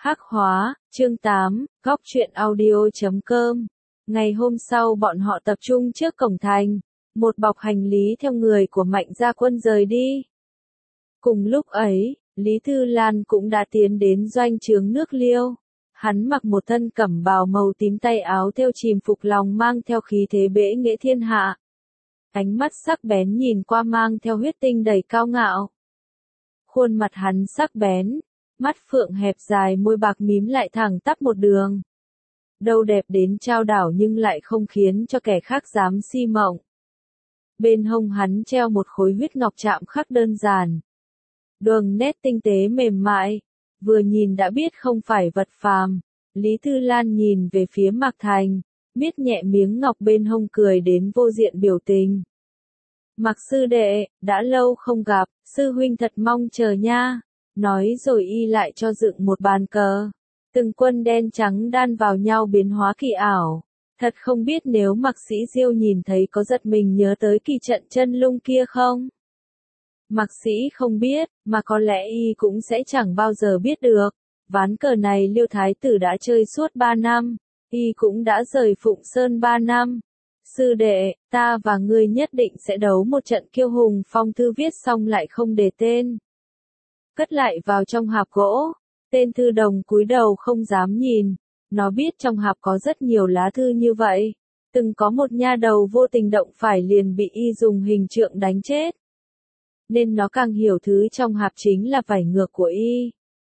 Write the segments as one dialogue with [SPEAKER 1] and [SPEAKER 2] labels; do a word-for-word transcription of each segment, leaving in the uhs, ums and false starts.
[SPEAKER 1] Hắc hóa, chương tám, góc truyện audio chấm com. Ngày hôm sau bọn họ tập trung trước cổng thành, một bọc hành lý theo người của Mạnh Gia Quân rời đi. Cùng lúc ấy, Lý Thư Lan cũng đã tiến đến doanh trướng nước Liêu. Hắn mặc một thân cẩm bào màu tím, tay áo thêu chìm phục lòng mang theo khí thế bệ nghệ thiên hạ. Ánh mắt sắc bén nhìn qua mang theo huyết tinh đầy cao ngạo. Khuôn mặt hắn sắc bén, mắt phượng hẹp dài, môi bạc mím lại thẳng tắp một đường. Đâu đẹp đến trao đảo nhưng lại không khiến cho kẻ khác dám si mộng. Bên hông hắn treo một khối huyết ngọc chạm khắc đơn giản. Đường nét tinh tế mềm mại, vừa nhìn đã biết không phải vật phàm. Lý Thư Lan nhìn về phía Mạc Thành, miết nhẹ miếng ngọc bên hông, cười đến vô diện biểu tình. Mạc sư đệ, đã lâu không gặp, sư huynh thật mong chờ nha. Nói rồi y lại cho dựng một bàn cờ. Từng quân đen trắng đan vào nhau biến hóa kỳ ảo. Thật không biết nếu Mạc Sĩ Diêu nhìn thấy có giật mình nhớ tới kỳ trận chân lung kia không? Mạc Sĩ không biết, mà có lẽ y cũng sẽ chẳng bao giờ biết được. Ván cờ này Liêu Thái tử đã chơi suốt ba năm, y cũng đã rời Phụng Sơn ba năm. Sư đệ, ta và ngươi nhất định sẽ đấu một trận kiêu hùng. Phong thư viết xong lại không để tên, cất lại vào trong hạp gỗ. Tên thư đồng cúi đầu không dám nhìn. Nó biết trong hạp có rất nhiều lá thư như vậy. Từng có một nha đầu vô tình động phải liền bị y dùng hình trượng đánh chết. Nên nó càng hiểu thứ trong hạp chính là vảy ngược của y.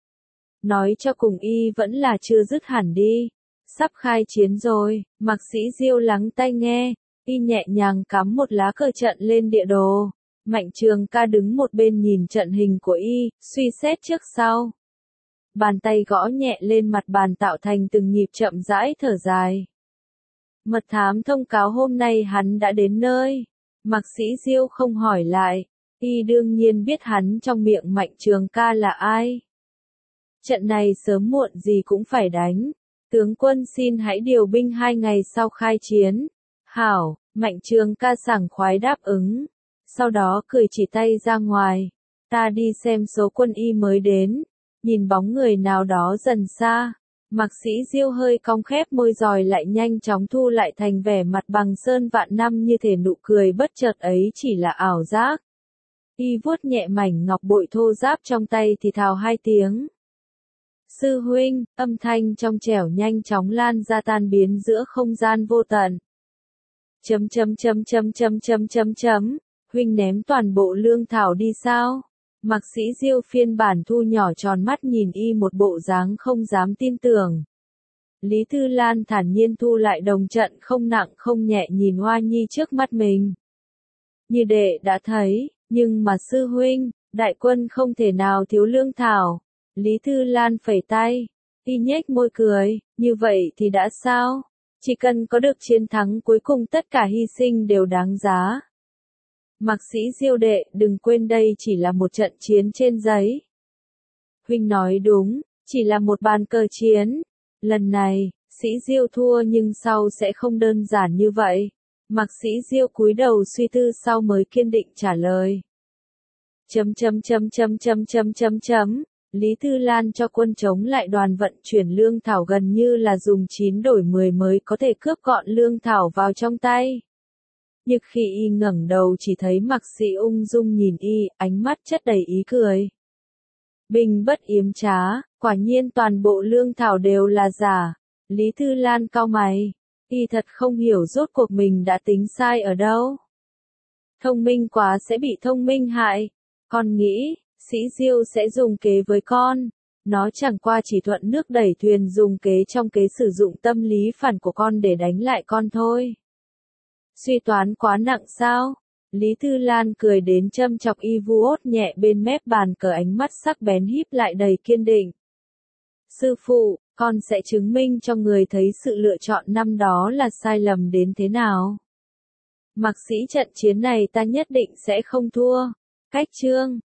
[SPEAKER 1] Nói cho cùng y vẫn là chưa dứt hẳn đi. Sắp khai chiến rồi, Mạc Sĩ Diêu lắng tai nghe. Y nhẹ nhàng cắm một lá cờ trận lên địa đồ. Mạnh Trường Ca đứng một bên nhìn trận hình của y, suy xét trước sau. Bàn tay gõ nhẹ lên mặt bàn tạo thành từng nhịp chậm rãi thở dài. Mật thám thông cáo hôm nay hắn đã đến nơi. Mạc Sĩ Diêu không hỏi lại. Y đương nhiên biết hắn trong miệng Mạnh Trường Ca là ai. Trận này sớm muộn gì cũng phải đánh. Tướng quân xin hãy điều binh hai ngày sau khai chiến. Hảo, Mạnh Trường Ca sảng khoái đáp ứng. Sau đó cười chỉ tay ra ngoài. Ta đi xem số quân y mới đến. Nhìn bóng người nào đó dần xa. Mạc Sĩ Diêu hơi cong khép môi rồi lại nhanh chóng thu lại thành vẻ mặt bằng sơn vạn năm, như thể nụ cười bất chợt ấy chỉ là ảo giác. Y vuốt nhẹ mảnh ngọc bội thô ráp trong tay thì thào hai tiếng. Sư huynh, âm thanh trong trẻo nhanh chóng lan ra tan biến giữa không gian vô tận. Chấm chấm chấm chấm chấm chấm chấm chấm. Huynh ném toàn bộ lương thảo đi sao? Mạc Sĩ Diêu phiên bản thu nhỏ tròn mắt nhìn y một bộ dáng không dám tin tưởng. Lý Thư Lan thản nhiên thu lại đồng trận, không nặng không nhẹ nhìn Hoa Nhi trước mắt mình. Như đệ đã thấy, nhưng mà sư huynh, đại quân không thể nào thiếu lương thảo. Lý Thư Lan phẩy tay, y nhếch môi cười, như vậy thì đã sao? Chỉ cần có được chiến thắng cuối cùng tất cả hy sinh đều đáng giá. Mạc Sĩ Diêu đệ, đừng quên đây chỉ là một trận chiến trên giấy. Huynh nói đúng, chỉ là một bàn cờ chiến. Lần này, Sĩ Diêu thua nhưng sau sẽ không đơn giản như vậy. Mạc Sĩ Diêu cúi đầu suy tư sau mới kiên định trả lời. Chấm chấm chấm chấm chấm chấm chấm chấm. Lý Thư Lan cho quân chống lại đoàn vận chuyển lương thảo gần như là dùng chín đổi mười mới có thể cướp gọn lương thảo vào trong tay. Nhưng khi y ngẩng đầu chỉ thấy Mạc Sĩ ung dung nhìn y, ánh mắt chất đầy ý cười. Bình bất yếm trá, quả nhiên toàn bộ lương thảo đều là giả. Lý Thư Lan cau mày, y thật không hiểu rốt cuộc mình đã tính sai ở đâu. Thông minh quá sẽ bị thông minh hại. Con nghĩ, Sĩ Diêu sẽ dùng kế với con. Nó chẳng qua chỉ thuận nước đẩy thuyền, dùng kế trong kế sử dụng tâm lý phản của con để đánh lại con thôi. Suy toán quá nặng sao? Lý Thư Lan cười đến châm chọc y, vuốt nhẹ bên mép bàn cờ, ánh mắt sắc bén híp lại đầy kiên định. Sư phụ, con sẽ chứng minh cho người thấy sự lựa chọn năm đó là sai lầm đến thế nào. Mạc Sĩ, trận chiến này ta nhất định sẽ không thua. Cách chương